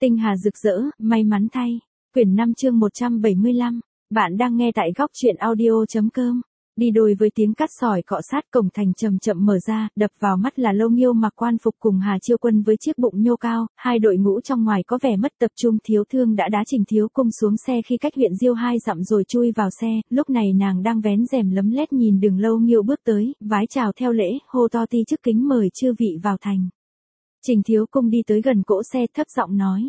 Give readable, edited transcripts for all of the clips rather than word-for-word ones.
Tinh hà rực rỡ, may mắn thay. Quyển 5 chương 175. Bạn đang nghe tại góc truyện audio.com. Đi đôi với tiếng cát sỏi cọ sát, cổng thành chậm chậm mở ra, đập vào mắt là Lâu Nghiêu mặc quan phục cùng Hà Chiêu Quân với chiếc bụng nhô cao, hai đội ngũ trong ngoài có vẻ mất tập trung. Thiếu Thương đã đá Trình Thiếu Cung xuống xe khi cách huyện Diêu 2 dặm rồi chui vào xe, lúc này nàng đang vén rèm lấm lét nhìn đường Lâu Nghiêu bước tới, vái chào theo lễ, hô to ti chức kính mời chư vị vào thành. Trình Thiếu Cung đi tới gần cỗ xe thấp giọng nói: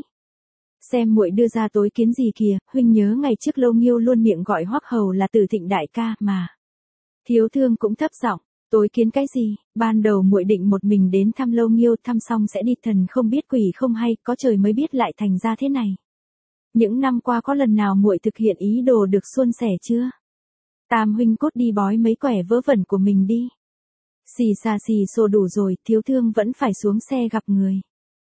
"Xem muội đưa ra tối kiến gì kìa, huynh nhớ ngày trước Lâu Nghiêu luôn miệng gọi Hoắc hầu là Tử Thịnh đại ca mà." Thiếu Thương cũng thấp giọng: "Tối kiến cái gì, ban đầu muội định một mình đến thăm Lâu Nghiêu, thăm xong sẽ đi, thần không biết quỷ không hay, có trời mới biết lại thành ra thế này. Những năm qua có lần nào muội thực hiện ý đồ được suôn sẻ chưa? Tam huynh cốt đi bói mấy quẻ vớ vẩn của mình đi." Xì xà xì xồ đủ rồi, Thiếu Thương vẫn phải xuống xe gặp người.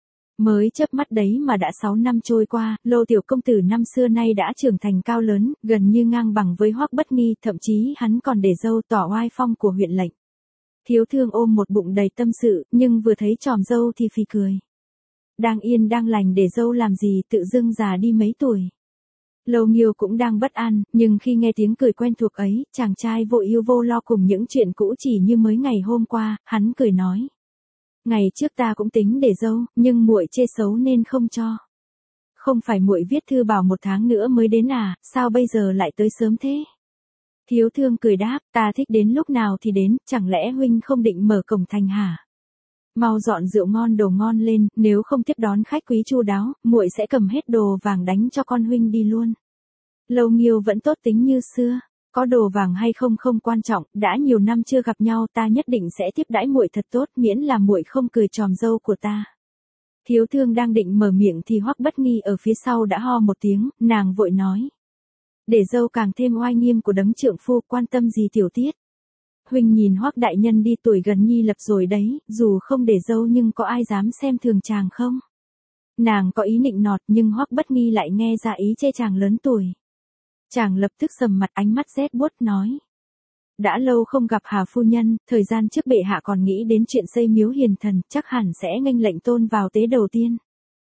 Mới chớp mắt đấy mà đã 6 năm trôi qua, Lô tiểu công tử năm xưa nay đã trưởng thành cao lớn, gần như ngang bằng với Hoắc Bất Nghi, thậm chí hắn còn để dâu tỏ oai phong của huyện lệnh. Thiếu Thương ôm một bụng đầy tâm sự, nhưng vừa thấy tròm dâu thì phì cười. Đang yên đang lành để dâu làm gì tự dưng già đi mấy tuổi. Lâu Nghiêu cũng đang bất an, nhưng khi nghe tiếng cười quen thuộc ấy, chàng trai vội yêu vô lo cùng những chuyện cũ chỉ như mới ngày hôm qua, hắn cười nói: "Ngày trước ta cũng tính để dâu, nhưng muội chê xấu nên không cho." "Không phải muội viết thư bảo 1 tháng nữa mới đến à, sao bây giờ lại tới sớm thế?" Thiếu Thương cười đáp: "Ta thích đến lúc nào thì đến, chẳng lẽ huynh không định mở cổng thành hả? Mau dọn rượu ngon đồ ngon lên, nếu không tiếp đón khách quý chu đáo, muội sẽ cầm hết đồ vàng đánh cho con huynh đi luôn." Lâu Nghiêu vẫn tốt tính như xưa: "Có đồ vàng hay không không quan trọng, đã nhiều năm chưa gặp nhau, ta nhất định sẽ tiếp đãi muội thật tốt, miễn là muội không cười tròm dâu của ta." Thiếu Thương đang định mở miệng thì Hoắc Bất Nghi ở phía sau đã ho một tiếng, nàng vội nói: "Để dâu càng thêm oai nghiêm của đấng trượng phu, quan tâm gì tiểu tiết. Huynh nhìn Hoắc đại nhân đi, tuổi gần nhi lập rồi đấy, dù không để dâu nhưng có ai dám xem thường chàng không?" Nàng có ý nịnh nọt nhưng Hoắc Bất Nghi lại nghe ra ý chê chàng lớn tuổi. Chàng lập tức sầm mặt, ánh mắt rét buốt nói: "Đã lâu không gặp Hà phu nhân, thời gian trước bệ hạ còn nghĩ đến chuyện xây miếu hiền thần, chắc hẳn sẽ nghênh lệnh tôn vào tế đầu tiên."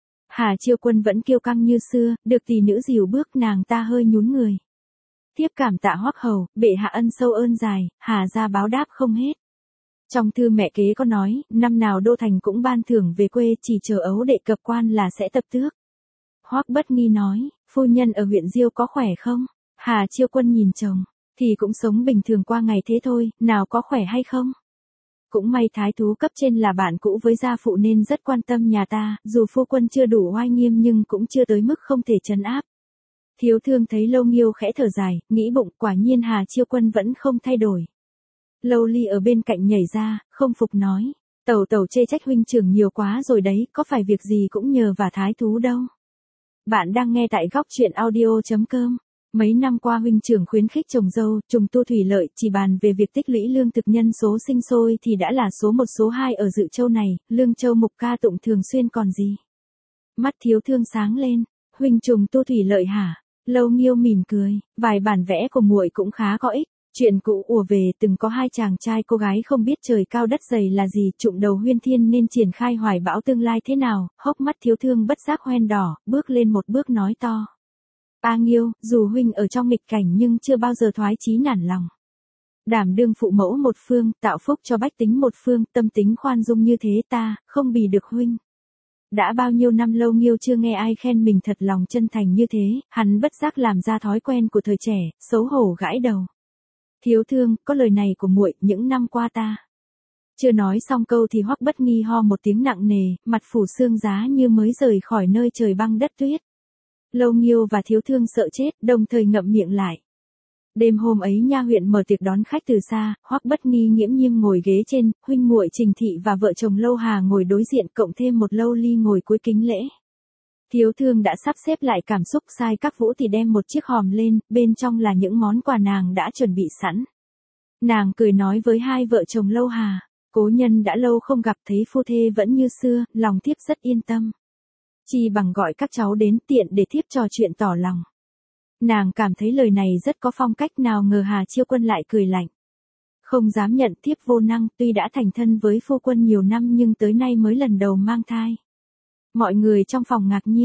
Hà Chiêu Quân vẫn kiêu căng như xưa, được tỷ nữ dìu bước, nàng ta hơi nhún người. "Tiếp cảm tạ Hoắc hầu, bệ hạ ân sâu ơn dài, Hà gia báo đáp không hết. Trong thư mẹ kế có nói, năm nào đô thành cũng ban thưởng về quê, chỉ chờ ấu đệ cập quan là sẽ tập tước." Hoắc Bất Nghi nói: "Phu nhân ở huyện Diêu có khỏe không?" Hà Chiêu Quân nhìn chồng: "Thì cũng sống bình thường qua ngày thế thôi, nào có khỏe hay không. Cũng may thái thú cấp trên là bạn cũ với gia phụ nên rất quan tâm nhà ta, dù phu quân chưa đủ oai nghiêm nhưng cũng chưa tới mức không thể trấn áp." Thiếu Thương thấy Lâu Nghiêu khẽ thở dài, nghĩ bụng quả nhiên Hà Chiêu Quân vẫn không thay đổi. Lâu Ly ở bên cạnh nhảy ra, không phục nói: "Tẩu tẩu chê trách huynh trưởng nhiều quá rồi đấy, có phải việc gì cũng nhờ vào thái thú đâu." Bạn đang nghe tại góc truyện audio.com. Mấy năm qua huynh trưởng khuyến khích trồng dâu, trùng tu thủy lợi, chỉ bàn về việc tích lũy lương thực nhân số sinh sôi thì đã là số 1 số 2 ở Dự Châu này, Lương Châu mục ca tụng thường xuyên còn gì. Mắt Thiếu Thương sáng lên: "Huynh trùng tu thủy lợi hả?" Lâu Nghiêu mỉm cười: "Vài bản vẽ của muội cũng khá có ích. Chuyện cũ ùa về, từng có 2 chàng trai cô gái không biết trời cao đất dày là gì, trụng đầu huyên thiên nên triển khai hoài bão tương lai thế nào." Hốc mắt Thiếu Thương bất giác hoen đỏ, bước lên một bước nói to: "A Nghiêu, dù huynh ở trong nghịch cảnh nhưng chưa bao giờ thoái chí nản lòng. Đảm đương phụ mẫu một phương, tạo phúc cho bách tính một phương, tâm tính khoan dung như thế ta không bì được huynh." Đã bao nhiêu năm Lâu Nghiêu chưa nghe ai khen mình thật lòng chân thành như thế, hắn bất giác làm ra thói quen của thời trẻ, xấu hổ gãi đầu. "Thiếu Thương, có lời này của muội, những năm qua ta..." Chưa nói xong câu thì Hoắc Bất Nghi ho một tiếng nặng nề, mặt phủ sương giá như mới rời khỏi nơi trời băng đất tuyết. Lâu Nghiêu và Thiếu Thương sợ chết, đồng thời ngậm miệng lại. Đêm hôm ấy nha huyện mở tiệc đón khách từ xa, Hoắc Bất Nghi nghiễm nhiên ngồi ghế trên, huynh muội Trình Thị và vợ chồng Lâu Hà ngồi đối diện, cộng thêm một Lâu Ly ngồi cuối kính lễ. Thiếu Thương đã sắp xếp lại cảm xúc, sai các vũ thì đem một chiếc hòm lên, bên trong là những món quà nàng đã chuẩn bị sẵn. Nàng cười nói với hai vợ chồng Lâu Hà: "Cố nhân đã lâu không gặp, thấy phu thê vẫn như xưa, lòng thiếp rất yên tâm. Chi bằng gọi các cháu đến, tiện để thiếp trò chuyện tỏ lòng." Nàng cảm thấy lời này rất có phong cách, nào ngờ Hà Chiêu Quân lại cười lạnh: "Không dám nhận, thiếp vô năng, tuy đã thành thân với phu quân nhiều năm nhưng tới nay mới lần đầu mang thai." Mọi người trong phòng ngạc nhiên,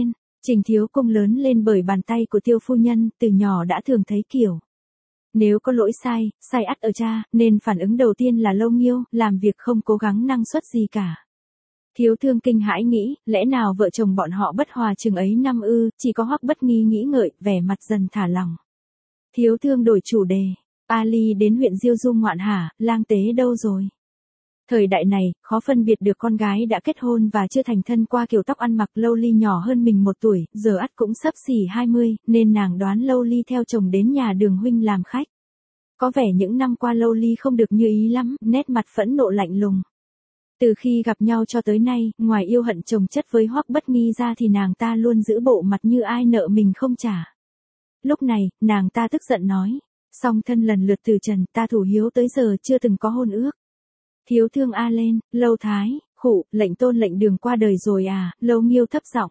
Trình Thiếu Cung lớn lên bởi bàn tay của Tiêu phu nhân, từ nhỏ đã thường thấy kiểu. Nếu có lỗi sai ắt ở cha, nên phản ứng đầu tiên là Lâu Nghiêu, làm việc không cố gắng năng suất gì cả. Thiếu Thương kinh hãi nghĩ, lẽ nào vợ chồng bọn họ bất hòa chừng ấy năm ư, chỉ có Hoắc Bất Nghi nghĩ ngợi, vẻ mặt dần thả lỏng. Thiếu Thương đổi chủ đề, Ali đến huyện Diêu Du ngoạn hả, lang tế đâu rồi? Thời đại này, khó phân biệt được con gái đã kết hôn và chưa thành thân qua kiểu tóc ăn mặc. Lâu Ly nhỏ hơn mình 1 tuổi, giờ ắt cũng xấp xỉ 20, nên nàng đoán Lâu Ly theo chồng đến nhà Đường huynh làm khách. Có vẻ những năm qua Lâu Ly không được như ý lắm, nét mặt phẫn nộ lạnh lùng. Từ khi gặp nhau cho tới nay, ngoài yêu hận chồng chất với Hoắc Bất Nghi ra thì nàng ta luôn giữ bộ mặt như ai nợ mình không trả. Lúc này, nàng ta tức giận nói, song thân lần lượt từ trần, ta thủ hiếu tới giờ chưa từng có hôn ước. Thiếu Thương a lên, Lâu Thái, khụ, lệnh tôn lệnh Đường qua đời rồi à, Lâu Nghiêu thấp giọng.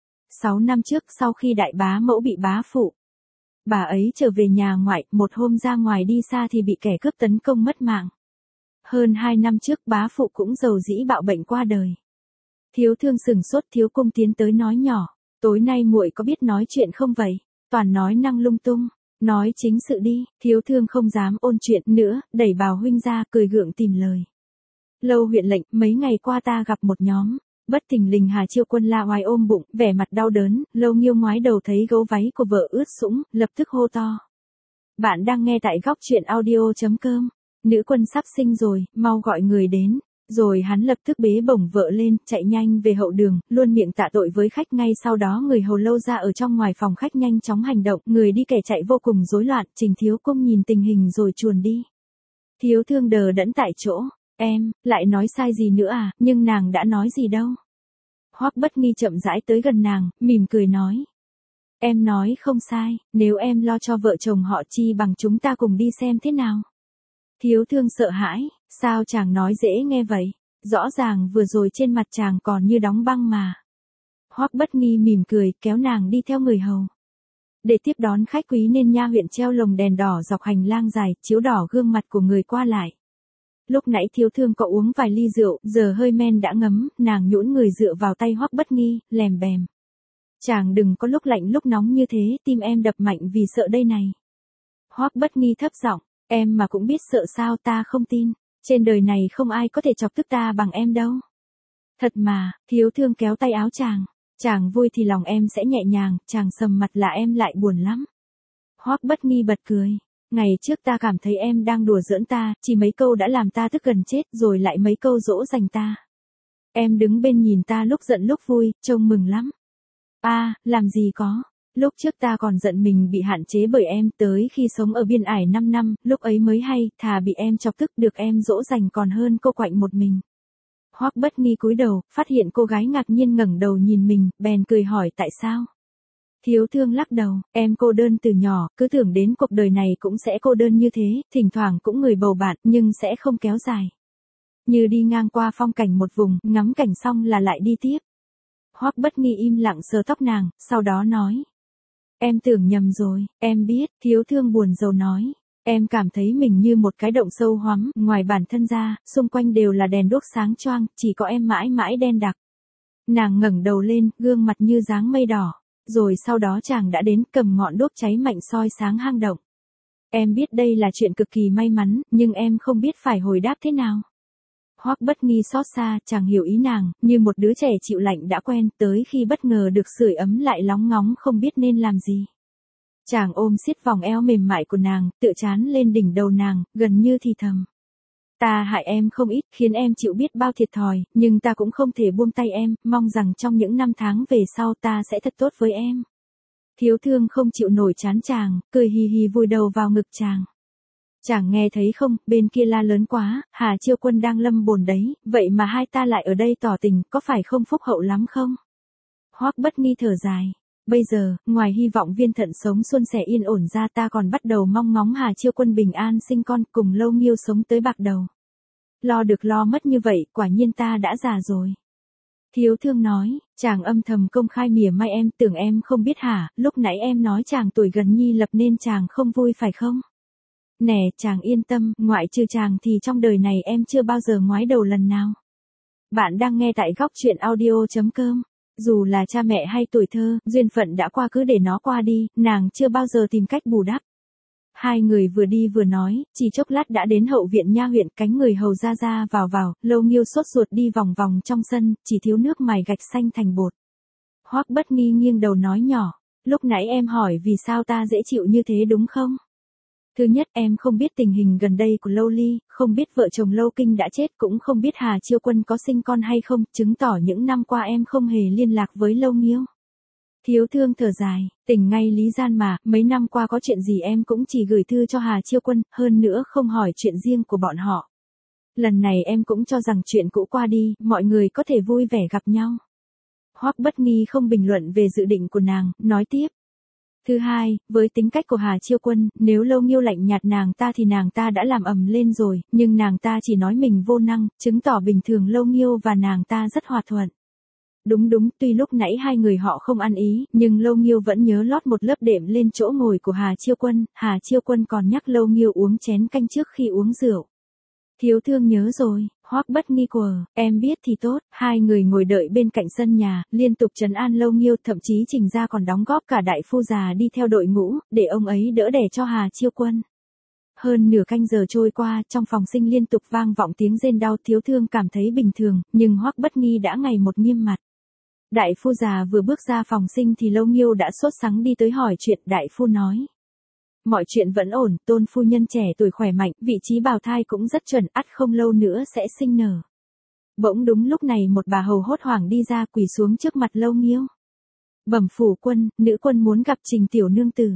6 năm trước sau khi đại bá mẫu bị bá phụ. Bà ấy trở về nhà ngoại, một hôm ra ngoài đi xa thì bị kẻ cướp tấn công mất mạng. Hơn 2 năm trước bá phụ cũng dầu dĩ bạo bệnh qua đời. Thiếu Thương sừng sốt. Thiếu Cung tiến tới nói nhỏ, tối nay muội có biết nói chuyện không vậy? Toàn nói năng lung tung, nói chính sự đi. Thiếu Thương không dám ôn chuyện nữa, đẩy Bào huynh ra, cười gượng tìm lời. Lâu huyện lệnh, mấy ngày qua ta gặp một nhóm. Bất thình lình Hà Chiêu Quân la oai ôm bụng, vẻ mặt đau đớn. Lâu Nghiêu ngoái đầu thấy gấu váy của vợ ướt sũng, lập tức hô to. Bạn đang nghe tại góc truyện audio.com. Nữ quân sắp sinh rồi, mau gọi người đến. Rồi hắn lập tức bế bổng vợ lên, chạy nhanh về hậu đường, luôn miệng tạ tội với khách. Ngay sau đó người hầu Lâu ra ở trong ngoài phòng khách nhanh chóng hành động, người đi kẻ chạy vô cùng rối loạn. Trình Thiếu Cung nhìn tình hình rồi chuồn đi. Thiếu Thương đờ đẫn tại chỗ. Em, lại nói sai gì nữa à, nhưng nàng đã nói gì đâu. Hoắc Bất Nghi chậm rãi tới gần nàng, mỉm cười nói. Em nói không sai, nếu em lo cho vợ chồng họ chi bằng chúng ta cùng đi xem thế nào. Thiếu Thương sợ hãi, sao chàng nói dễ nghe vậy, rõ ràng vừa rồi trên mặt chàng còn như đóng băng mà. Hoắc Bất Nghi mỉm cười, kéo nàng đi theo người hầu. Để tiếp đón khách quý nên nha huyện treo lồng đèn đỏ dọc hành lang dài, chiếu đỏ gương mặt của người qua lại. Lúc nãy Thiếu Thương có uống vài ly rượu, giờ hơi men đã ngấm, nàng nhũn người dựa vào tay Hoắc Bất Nghi, lèm bèm. Chàng đừng có lúc lạnh lúc nóng như thế, tim em đập mạnh vì sợ đây này. Hoắc Bất Nghi thấp giọng, em mà cũng biết sợ sao, ta không tin, trên đời này không ai có thể chọc tức ta bằng em đâu. Thật mà. Thiếu Thương kéo tay áo chàng vui thì lòng em sẽ nhẹ nhàng, chàng sầm mặt là em lại buồn lắm. Hoắc Bất Nghi bật cười. Ngày trước ta cảm thấy em đang đùa giỡn ta, chỉ mấy câu đã làm ta tức gần chết, rồi lại mấy câu dỗ dành ta. Em đứng bên nhìn ta lúc giận lúc vui, trông mừng lắm. Làm gì có. Lúc trước ta còn giận mình bị hạn chế bởi em, tới khi sống ở biên ải 5 năm, lúc ấy mới hay, thà bị em chọc tức được em dỗ dành còn hơn cô quạnh một mình. Hoắc Bất Nghi cúi đầu, phát hiện cô gái ngạc nhiên ngẩng đầu nhìn mình, bèn cười hỏi tại sao. Thiếu Thương lắc đầu, em cô đơn từ nhỏ, cứ tưởng đến cuộc đời này cũng sẽ cô đơn như thế, thỉnh thoảng cũng người bầu bạn, nhưng sẽ không kéo dài. Như đi ngang qua phong cảnh một vùng, ngắm cảnh xong là lại đi tiếp. Hoắc Bất Nghi im lặng sờ tóc nàng, sau đó nói. Em tưởng nhầm rồi, em biết. Thiếu Thương buồn rầu nói. Em cảm thấy mình như một cái động sâu hoắm, ngoài bản thân ra, xung quanh đều là đèn đuốc sáng choang, chỉ có em mãi mãi đen đặc. Nàng ngẩng đầu lên, gương mặt như dáng mây đỏ. Rồi sau đó chàng đã đến, cầm ngọn đuốc cháy mạnh soi sáng hang động. Em biết đây là chuyện cực kỳ may mắn, nhưng em không biết phải hồi đáp thế nào. Hoắc Bất Nghi xót xa, chàng hiểu ý nàng, như một đứa trẻ chịu lạnh đã quen, tới khi bất ngờ được sưởi ấm lại lóng ngóng không biết nên làm gì. Chàng ôm siết vòng eo mềm mại của nàng, tựa trán lên đỉnh đầu nàng, gần như thì thầm. Ta hại em không ít, khiến em chịu biết bao thiệt thòi, nhưng ta cũng không thể buông tay em, mong rằng trong những năm tháng về sau ta sẽ thật tốt với em. Thiếu Thương không chịu nổi chán chàng, cười hì hì vùi đầu vào ngực chàng. Chàng nghe thấy không, bên kia la lớn quá, Hà Chiêu Quân đang lâm bồn đấy, vậy mà hai ta lại ở đây tỏ tình, có phải không phúc hậu lắm không? Hoắc Bất Nghi thở dài. Bây giờ, ngoài hy vọng Viên Thận sống suôn sẻ yên ổn ra, ta còn bắt đầu mong ngóng Hà Chiêu Quân bình an sinh con, cùng Lâu Nghiêu sống tới bạc đầu. Lo được lo mất như vậy, quả nhiên ta đã già rồi. Thiếu Thương nói, chàng âm thầm công khai mỉa mai em, tưởng em không biết hả, lúc nãy em nói chàng tuổi gần nhi lập nên chàng không vui phải không? Nè, chàng yên tâm, ngoại trừ chàng thì trong đời này em chưa bao giờ ngoái đầu lần nào. Bạn đang nghe tại góc truyện audio.com. Dù là cha mẹ hay tuổi thơ, duyên phận đã qua cứ để nó qua đi, nàng chưa bao giờ tìm cách bù đắp. Hai người vừa đi vừa nói, chỉ chốc lát đã đến hậu viện nha huyện, cánh người hầu ra vào, Lâu Nghiêu sốt ruột đi vòng vòng trong sân, chỉ thiếu nước mài gạch xanh thành bột. Hoắc Bất Nghi nghiêng đầu nói nhỏ, lúc nãy em hỏi vì sao ta dễ chịu như thế đúng không? Thứ nhất, em không biết tình hình gần đây của Lâu Ly, không biết vợ chồng Lâu Kinh đã chết, cũng không biết Hà Chiêu Quân có sinh con hay không, chứng tỏ những năm qua em không hề liên lạc với Lâu Nghiêu. Thiếu Thương thở dài, tỉnh ngay lý gian mà, mấy năm qua có chuyện gì em cũng chỉ gửi thư cho Hà Chiêu Quân, hơn nữa không hỏi chuyện riêng của bọn họ. Lần này em cũng cho rằng chuyện cũ qua đi, mọi người có thể vui vẻ gặp nhau. Hoắc Bất Nghi không bình luận về dự định của nàng, nói tiếp. Thứ hai, với tính cách của Hà Chiêu Quân, nếu Lâu Nghiêu lạnh nhạt nàng ta thì nàng ta đã làm ầm lên rồi, nhưng nàng ta chỉ nói mình vô năng, chứng tỏ bình thường Lâu Nghiêu và nàng ta rất hòa thuận. Đúng, tuy lúc nãy hai người họ không ăn ý, nhưng Lâu Nghiêu vẫn nhớ lót một lớp đệm lên chỗ ngồi của Hà Chiêu Quân còn nhắc Lâu Nghiêu uống chén canh trước khi uống rượu. Thiếu Thương nhớ rồi, Hoắc Bất Nghi quờ, em biết thì tốt. Hai người ngồi đợi bên cạnh sân nhà, liên tục trấn an Lâu Nghiêu, thậm chí Trình gia còn đóng góp cả đại phu già đi theo đội ngũ, để ông ấy đỡ đẻ cho Hà Chiêu Quân. Hơn nửa canh giờ trôi qua, trong phòng sinh liên tục vang vọng tiếng rên đau. Thiếu Thương cảm thấy bình thường, nhưng Hoắc Bất Nghi đã ngày một nghiêm mặt. Đại phu già vừa bước ra phòng sinh thì Lâu Nghiêu đã sốt sắng đi tới hỏi chuyện. Đại phu nói, mọi chuyện vẫn ổn, Tôn phu nhân trẻ tuổi khỏe mạnh, vị trí bào thai cũng rất chuẩn, ắt không lâu nữa sẽ sinh nở. Bỗng đúng lúc này một bà hầu hốt hoảng đi ra, quỳ xuống trước mặt Lâu Nghiêu. Bẩm phủ quân, nữ quân muốn gặp Trình tiểu nương tử.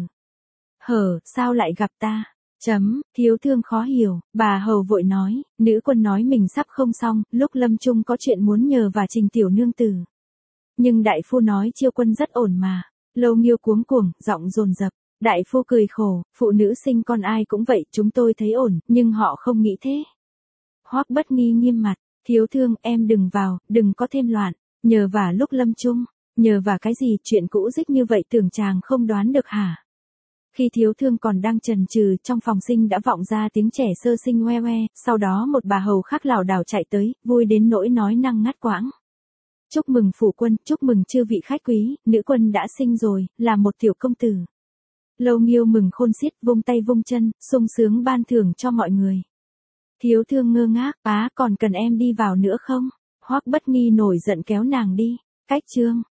Hở, sao lại gặp ta? Thiếu Thương khó hiểu, bà hầu vội nói, nữ quân nói mình sắp không xong, lúc lâm chung có chuyện muốn nhờ và Trình tiểu nương tử. Nhưng đại phu nói Chiêu Quân rất ổn mà. Lâu Nghiêu cuống cuồng, giọng dồn dập. Đại phu cười khổ, phụ nữ sinh con ai cũng vậy, chúng tôi thấy ổn, nhưng họ không nghĩ thế. Hoắc Bất Nghi nghiêm mặt, Thiếu Thương, em đừng vào, đừng có thêm loạn, nhờ vả lúc lâm chung, nhờ vả cái gì, chuyện cũ dích như vậy tưởng chàng không đoán được hả? Khi Thiếu Thương còn đang chần chừ, trong phòng sinh đã vọng ra tiếng trẻ sơ sinh ngoe ngoe, sau đó một bà hầu khác lảo đảo chạy tới, vui đến nỗi nói năng ngắt quãng. Chúc mừng phủ quân, chúc mừng chư vị khách quý, nữ quân đã sinh rồi, là một tiểu công tử. Lâu Nghiêu mừng khôn xiết, vung tay vung chân, sung sướng ban thưởng cho mọi người. Thiếu Thương ngơ ngác, còn cần em đi vào nữa không? Hoắc Bất Nghi nổi giận kéo nàng đi. Cách chương